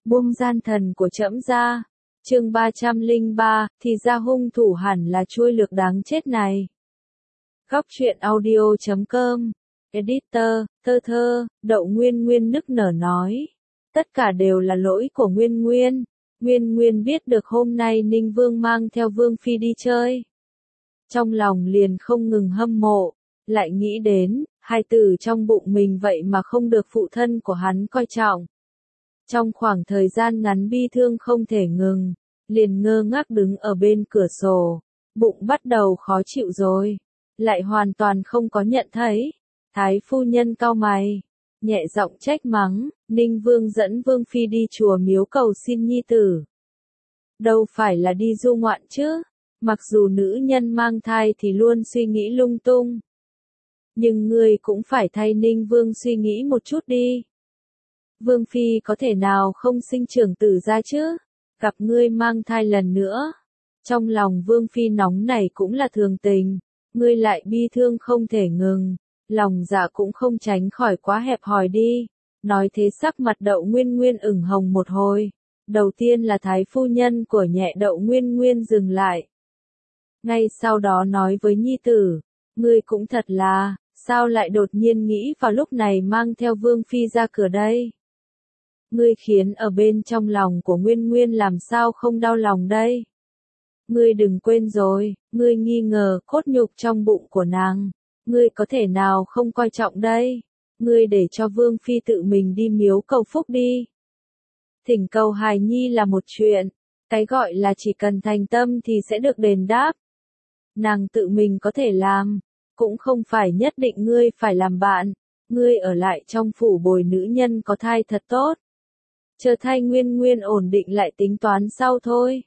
buông gian thần của trẫm ra. Chương 303, thì ra hung thủ hẳn là chuôi lược đáng chết này. Góc truyện audio.com. Editor, thơ, Đậu Nguyên Nguyên nức nở nói. Tất cả đều là lỗi của Nguyên Nguyên. Nguyên Nguyên biết được hôm nay Ninh Vương mang theo Vương Phi đi chơi. Trong lòng liền không ngừng hâm mộ, lại nghĩ đến, hai tử trong bụng mình vậy mà không được phụ thân của hắn coi trọng. Trong khoảng thời gian ngắn bi thương không thể ngừng, liền ngơ ngác đứng ở bên cửa sổ, bụng bắt đầu khó chịu rồi, lại hoàn toàn không có nhận thấy. Thái phu nhân cau mày, nhẹ giọng trách mắng, Ninh Vương dẫn Vương Phi đi chùa miếu cầu xin nhi tử. Đâu phải là đi du ngoạn chứ, mặc dù nữ nhân mang thai thì luôn suy nghĩ lung tung. Nhưng ngươi cũng phải thay Ninh Vương suy nghĩ một chút đi. Vương Phi có thể nào không sinh trưởng tử ra chứ, gặp ngươi mang thai lần nữa. Trong lòng Vương Phi nóng này cũng là thường tình, ngươi lại bi thương không thể ngừng, lòng dạ cũng không tránh khỏi quá hẹp hòi đi. Nói thế sắc mặt Đậu Nguyên Nguyên ửng hồng một hồi. Đầu tiên là thái phu nhân của nhẹ Đậu Nguyên Nguyên dừng lại. Ngay sau đó nói với nhi tử, ngươi cũng thật là, sao lại đột nhiên nghĩ vào lúc này mang theo Vương Phi ra cửa đây? Ngươi khiến ở bên trong lòng của Nguyên Nguyên làm sao không đau lòng đây? Ngươi đừng quên rồi, ngươi nghi ngờ cốt nhục trong bụng của nàng, ngươi có thể nào không coi trọng đây? Ngươi để cho Vương Phi tự mình đi miếu cầu phúc đi. Thỉnh cầu hài nhi là một chuyện, cái gọi là chỉ cần thành tâm thì sẽ được đền đáp. Nàng tự mình có thể làm, cũng không phải nhất định ngươi phải làm bạn, ngươi ở lại trong phủ bồi nữ nhân có thai thật tốt. Chờ thai Nguyên Nguyên ổn định lại tính toán sau thôi.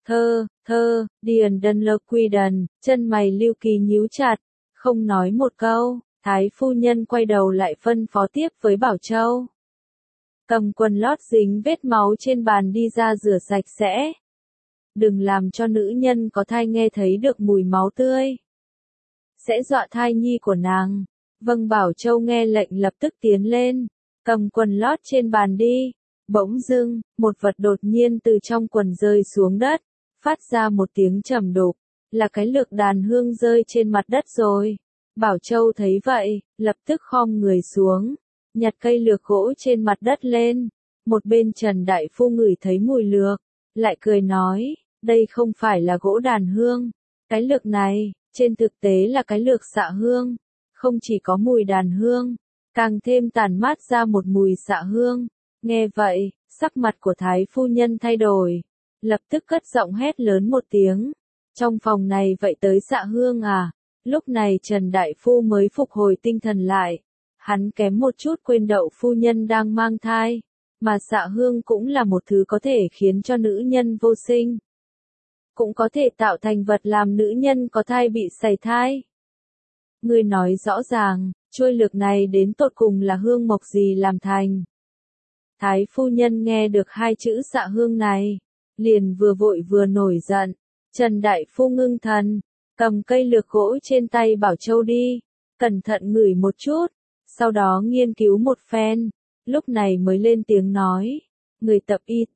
Điền đần lơ quy đần, chân mày Lưu Kỳ nhíu chặt, không nói một câu, thái phu nhân quay đầu lại phân phó tiếp với Bảo Châu. Cầm quần lót dính vết máu trên bàn đi ra rửa sạch sẽ. Đừng làm cho nữ nhân có thai nghe thấy được mùi máu tươi. Sẽ dọa thai nhi của nàng. Vâng, Bảo Châu nghe lệnh lập tức tiến lên, cầm quần lót trên bàn đi. Bỗng dưng, một vật đột nhiên từ trong quần rơi xuống đất, phát ra một tiếng trầm đục, là cái lược đàn hương rơi trên mặt đất rồi. Bảo Châu thấy vậy, lập tức khom người xuống, nhặt cây lược gỗ trên mặt đất lên. Một bên Trần Đại Phu ngửi thấy mùi lược, lại cười nói, đây không phải là gỗ đàn hương, cái lược này, trên thực tế là cái lược xạ hương, không chỉ có mùi đàn hương, càng thêm tản mát ra một mùi xạ hương. Nghe vậy, sắc mặt của thái phu nhân thay đổi, lập tức cất giọng hét lớn một tiếng, trong phòng này vậy tới xạ hương à? Lúc này Trần Đại Phu mới phục hồi tinh thần lại, hắn kém một chút quên Đậu phu nhân đang mang thai, mà xạ hương cũng là một thứ có thể khiến cho nữ nhân vô sinh, cũng có thể tạo thành vật làm nữ nhân có thai bị sảy thai. Ngươi nói rõ ràng, chuôi lược này đến tột cùng là hương mộc gì làm thành? Thái phu nhân nghe được hai chữ xạ hương này, liền vừa vội vừa nổi giận. Trần Đại Phu ngưng thần, cầm cây lược gỗ trên tay Bảo Châu đi, cẩn thận ngửi một chút, sau đó nghiên cứu một phen, lúc này mới lên tiếng nói, người tập y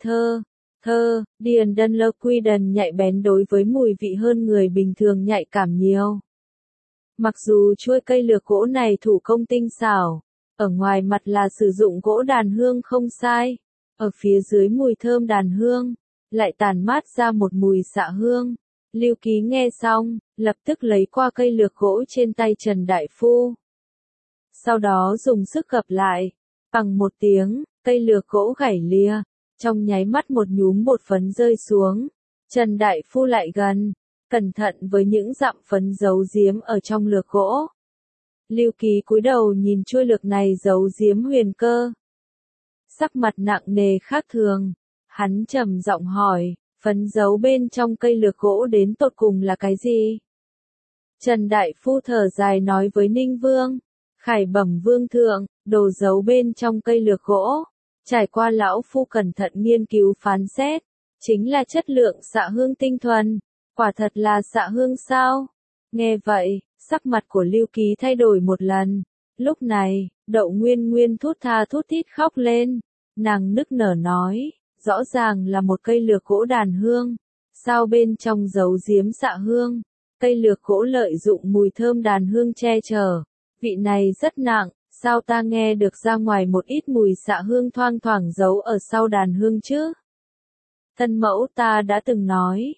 điền đần lơ quy đần nhạy bén đối với mùi vị hơn người bình thường nhạy cảm nhiều. Mặc dù chuôi cây lược gỗ này thủ công tinh xảo, ở ngoài mặt là sử dụng gỗ đàn hương không sai, ở phía dưới mùi thơm đàn hương, lại tản mát ra một mùi xạ hương. Lưu Ký nghe xong, lập tức lấy qua cây lược gỗ trên tay Trần Đại Phu. Sau đó dùng sức gập lại, bằng một tiếng, cây lược gỗ gãy lìa, trong nháy mắt một nhúm bột phấn rơi xuống. Trần Đại Phu lại gần, cẩn thận với những dặm phấn giấu giếm ở trong lược gỗ. Lưu Ký cúi đầu nhìn chuôi lược này giấu giếm huyền cơ. Sắc mặt nặng nề khác thường, hắn trầm giọng hỏi, phấn giấu bên trong cây lược gỗ đến tột cùng là cái gì? Trần Đại Phu thở dài nói với Ninh Vương, khải bẩm vương thượng, đồ giấu bên trong cây lược gỗ, trải qua lão phu cẩn thận nghiên cứu phán xét, chính là chất lượng xạ hương tinh thuần, quả thật là xạ hương sao? Nghe vậy, sắc mặt của Lưu Ký thay đổi một lần, lúc này, Đậu Nguyên Nguyên thút tha thút thít khóc lên, nàng nức nở nói, rõ ràng là một cây lược gỗ đàn hương, sao bên trong giấu giếm xạ hương, cây lược gỗ lợi dụng mùi thơm đàn hương che chở, vị này rất nặng, sao ta nghe được ra ngoài một ít mùi xạ hương thoang thoảng giấu ở sau đàn hương chứ? Thân mẫu ta đã từng nói,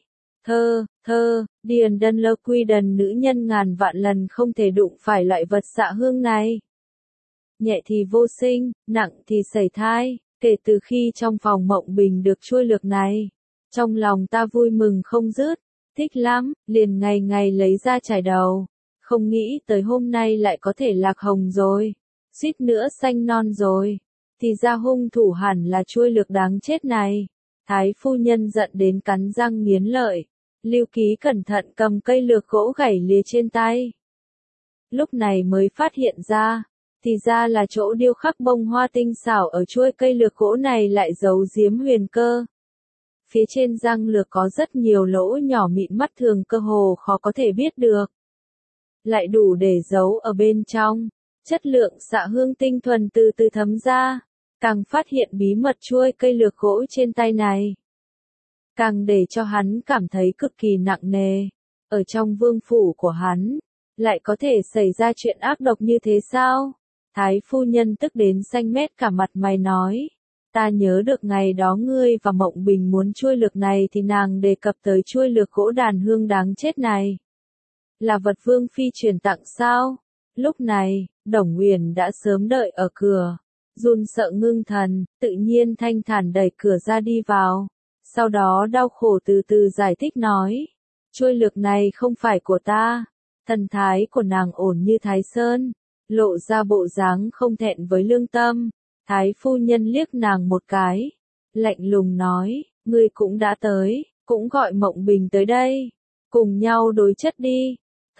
Điền Đơn Lơ Quy Đần nữ nhân ngàn vạn lần không thể đụng phải loại vật xạ hương này. Nhẹ thì vô sinh, nặng thì sẩy thai, kể từ khi trong phòng Mộng Bình được chuôi lược này. Trong lòng ta vui mừng không dứt, thích lắm, liền ngày ngày lấy ra chải đầu. Không nghĩ tới hôm nay lại có thể lạc hồng rồi, suýt nữa xanh non rồi. Thì ra hung thủ hẳn là chuôi lược đáng chết này. Thái phu nhân giận đến cắn răng nghiến lợi. Lưu Ký cẩn thận cầm cây lược gỗ gảy lìa trên tay. Lúc này mới phát hiện ra, thì ra là chỗ điêu khắc bông hoa tinh xảo ở chuôi cây lược gỗ này lại giấu giếm huyền cơ. Phía trên răng lược có rất nhiều lỗ nhỏ mịn mắt thường cơ hồ khó có thể biết được. Lại đủ để giấu ở bên trong, chất lượng xạ hương tinh thuần từ từ thấm ra, càng phát hiện bí mật chuôi cây lược gỗ trên tay này. Càng để cho hắn cảm thấy cực kỳ nặng nề, ở trong vương phủ của hắn, lại có thể xảy ra chuyện ác độc như thế sao? Thái phu nhân tức đến xanh mét cả mặt mày nói, ta nhớ được ngày đó ngươi và Mộng Bình muốn chuôi lược này thì nàng đề cập tới chuôi lược gỗ đàn hương đáng chết này. Là vật vương phi truyền tặng sao? Lúc này, Đồng Uyển đã sớm đợi ở cửa, run sợ ngưng thần, tự nhiên thanh thản đẩy cửa ra đi vào. Sau đó đau khổ từ từ giải thích nói, chuôi lược này không phải của ta. Thần thái của nàng ổn như Thái Sơn, lộ ra bộ dáng không thẹn với lương tâm. Thái phu nhân liếc nàng một cái, lạnh lùng nói, ngươi cũng đã tới, cũng gọi Mộng Bình tới đây, cùng nhau đối chất đi.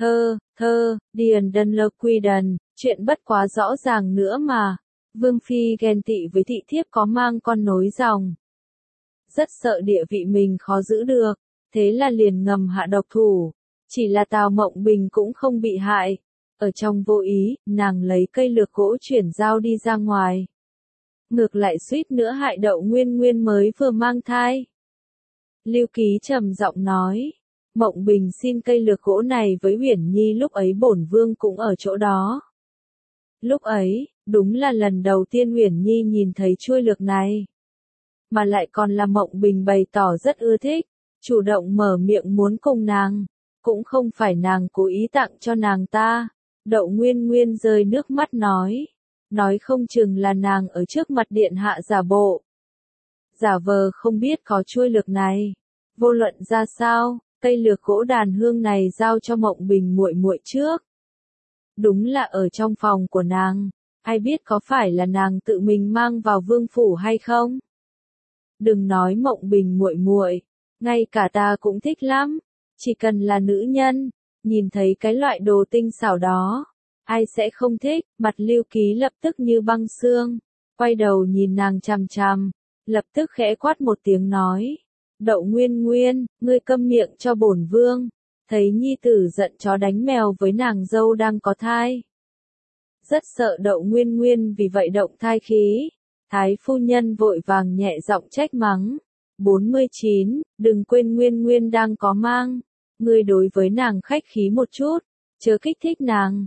Điền Đơn Lơ Quy Đần, chuyện bất quá rõ ràng nữa mà. Vương phi ghen tị với thị thiếp có mang con nối dòng, rất sợ địa vị mình khó giữ được, thế là liền ngầm hạ độc thủ. Chỉ là Tào Mộng Bình cũng không bị hại. Ở trong vô ý, nàng lấy cây lược gỗ chuyển giao đi ra ngoài. Ngược lại suýt nữa hại Đậu Nguyên Nguyên mới vừa mang thai. Lưu Ký trầm giọng nói, Mộng Bình xin cây lược gỗ này với Uyển Nhi lúc ấy bổn vương cũng ở chỗ đó. Lúc ấy, đúng là lần đầu tiên Uyển Nhi nhìn thấy chuôi lược này. Mà lại còn là Mộng Bình bày tỏ rất ưa thích, chủ động mở miệng muốn cùng nàng. Cũng không phải nàng cố ý tặng cho nàng ta. Đậu Nguyên Nguyên rơi nước mắt nói không chừng là nàng ở trước mặt điện hạ giả bộ. Giả vờ không biết có chuôi lược này. Vô luận ra sao, cây lược gỗ đàn hương này giao cho Mộng Bình muội muội trước. Đúng là ở trong phòng của nàng, ai biết có phải là nàng tự mình mang vào vương phủ hay không? Đừng nói Mộng Bình muội muội, ngay cả ta cũng thích lắm. Chỉ cần là nữ nhân, nhìn thấy cái loại đồ tinh xảo đó, ai sẽ không thích? Mặt Lưu Ký lập tức như băng xương, quay đầu nhìn nàng chằm chằm, lập tức khẽ quát một tiếng nói, Đậu Nguyên Nguyên, ngươi câm miệng cho bổn vương. Thấy nhi tử giận chó đánh mèo với nàng dâu đang có thai. Rất sợ Đậu Nguyên Nguyên vì vậy động thai khí. Thái phu nhân vội vàng nhẹ giọng trách mắng. 49, đừng quên Nguyên Nguyên đang có mang. Ngươi đối với nàng khách khí một chút, chớ kích thích nàng.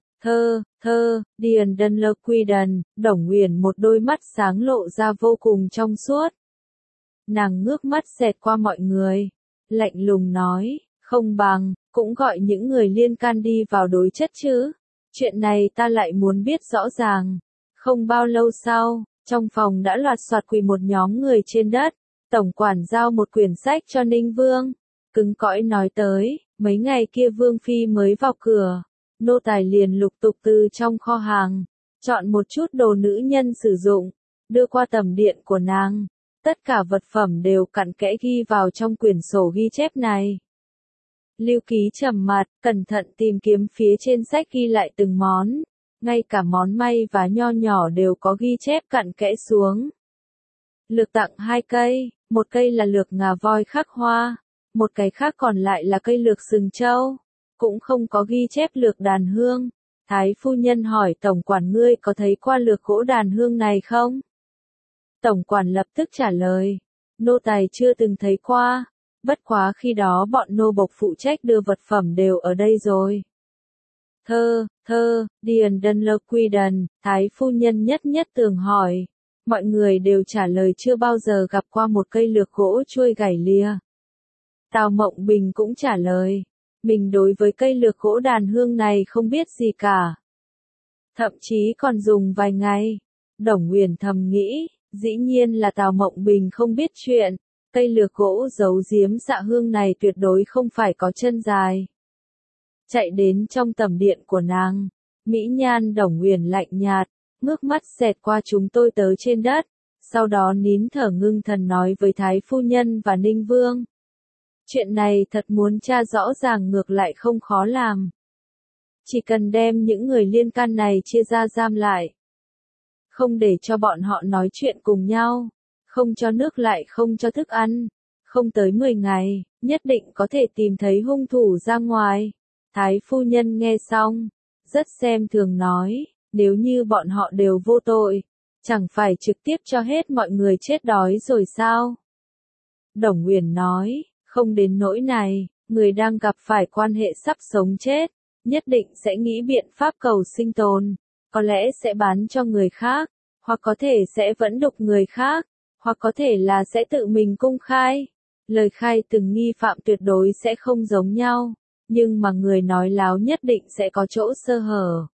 Điền Đơn Lơ Quy Đần, Đồng Uyển một đôi mắt sáng lộ ra vô cùng trong suốt. Nàng ngước mắt xẹt qua mọi người, lạnh lùng nói, không bằng, cũng gọi những người liên can đi vào đối chất chứ. Chuyện này ta lại muốn biết rõ ràng. Không bao lâu sau, trong phòng đã loạt soạt quỳ một nhóm người trên đất. Tổng quản giao một quyển sách cho Ninh Vương. Cứng cõi nói tới, mấy ngày kia Vương Phi mới vào cửa. Nô tài liền lục tục từ trong kho hàng, chọn một chút đồ nữ nhân sử dụng, đưa qua tầm điện của nàng. Tất cả vật phẩm đều cặn kẽ ghi vào trong quyển sổ ghi chép này. Lưu Ký trầm mặt, cẩn thận tìm kiếm phía trên sách ghi lại từng món, ngay cả món may và nho nhỏ đều có ghi chép cặn kẽ xuống. Lược tặng 2 cây, một cây là lược ngà voi khắc hoa, một cái khác còn lại là cây lược sừng trâu, cũng không có ghi chép lược đàn hương. Thái phu nhân hỏi tổng quản ngươi có thấy qua lược gỗ đàn hương này không? Tổng quản lập tức trả lời, nô tài chưa từng thấy qua. Bất quá khi đó bọn nô bộc phụ trách đưa vật phẩm đều ở đây rồi. Điền Đân Lơ Quy Đần, Thái phu nhân nhất nhất tường hỏi. Mọi người đều trả lời chưa bao giờ gặp qua một cây lược gỗ chuôi gảy lìa. Tào Mộng Bình cũng trả lời, mình đối với cây lược gỗ đàn hương này không biết gì cả. Thậm chí còn dùng vài ngày. Đồng Nguyền thầm nghĩ, dĩ nhiên là Tào Mộng Bình không biết chuyện, cây lược gỗ giấu giếm dạ hương này tuyệt đối không phải có chân dài. Chạy đến trong tầm điện của nàng, mỹ nhan Đồng Nguyền lạnh nhạt, ngước mắt xẹt qua chúng tôi tới trên đất, sau đó nín thở ngưng thần nói với Thái phu nhân và Ninh Vương. Chuyện này thật muốn tra rõ ràng ngược lại không khó làm. Chỉ cần đem những người liên can này chia ra giam lại. Không để cho bọn họ nói chuyện cùng nhau. Không cho nước lại không cho thức ăn. Không tới 10 ngày, nhất định có thể tìm thấy hung thủ ra ngoài. Thái phu nhân nghe xong, rất xem thường nói, nếu như bọn họ đều vô tội, chẳng phải trực tiếp cho hết mọi người chết đói rồi sao? Đồng Nguyền nói, không đến nỗi này, người đang gặp phải quan hệ sắp sống chết, nhất định sẽ nghĩ biện pháp cầu sinh tồn, có lẽ sẽ bán cho người khác, hoặc có thể sẽ vẫn đục người khác, hoặc có thể là sẽ tự mình công khai. Lời khai từng nghi phạm tuyệt đối sẽ không giống nhau, nhưng mà người nói láo nhất định sẽ có chỗ sơ hở.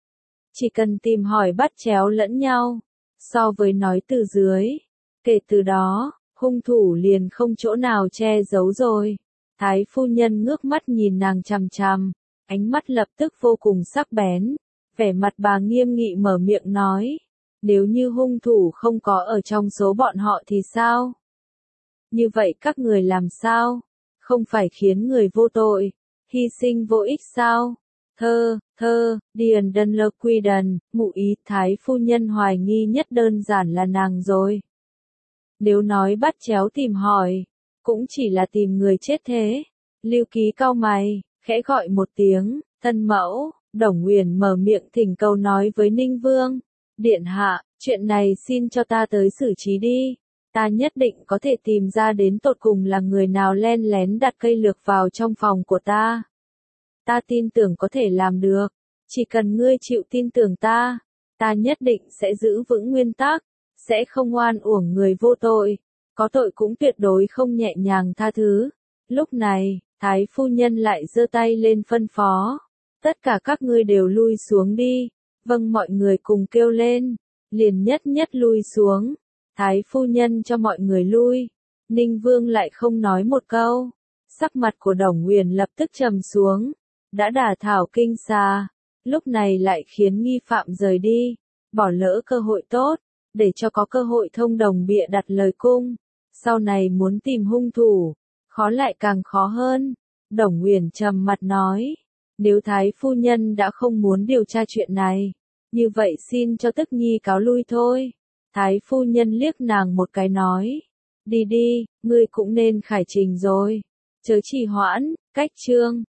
Chỉ cần tìm hỏi bắt chéo lẫn nhau, so với nói từ dưới, kể từ đó, hung thủ liền không chỗ nào che giấu rồi. Thái phu nhân ngước mắt nhìn nàng chằm chằm, ánh mắt lập tức vô cùng sắc bén, vẻ mặt bà nghiêm nghị mở miệng nói, nếu như hung thủ không có ở trong số bọn họ thì sao? Như vậy các người làm sao? Không phải khiến người vô tội, hy sinh vô ích sao? Điền Đân Lơ Quy Đần, ngụ ý Thái phu nhân hoài nghi nhất đơn giản là nàng rồi. Nếu nói bắt chéo tìm hỏi, cũng chỉ là tìm người chết thế. Lưu Ký cau mày, khẽ gọi một tiếng, thân mẫu. Đồng Nguyền mở miệng thỉnh cầu nói với Ninh Vương, điện hạ, chuyện này xin cho ta tới xử trí đi. Ta nhất định có thể tìm ra đến tột cùng là người nào len lén đặt cây lược vào trong phòng của ta. Ta tin tưởng có thể làm được, chỉ cần ngươi chịu tin tưởng ta, ta nhất định sẽ giữ vững nguyên tắc, sẽ không oan uổng người vô tội, có tội cũng tuyệt đối không nhẹ nhàng tha thứ. Lúc này, Thái phu nhân lại giơ tay lên phân phó, tất cả các ngươi đều lui xuống đi. Vâng, mọi người cùng kêu lên, liền nhất nhất lui xuống. Thái phu nhân cho mọi người lui, Ninh Vương lại không nói một câu. Sắc mặt của Đồng Nguyền lập tức trầm xuống, đã đả thảo kinh xà, lúc này lại khiến nghi phạm rời đi, bỏ lỡ cơ hội tốt, để cho có cơ hội thông đồng bịa đặt lời cung. Sau này muốn tìm hung thủ, khó lại càng khó hơn. Đồng Nguyền trầm mặt nói, nếu Thái phu nhân đã không muốn điều tra chuyện này, như vậy xin cho Tức Nhi cáo lui thôi. Thái phu nhân liếc nàng một cái nói, đi đi, ngươi cũng nên khải trình rồi, chớ trì hoãn. Cách chương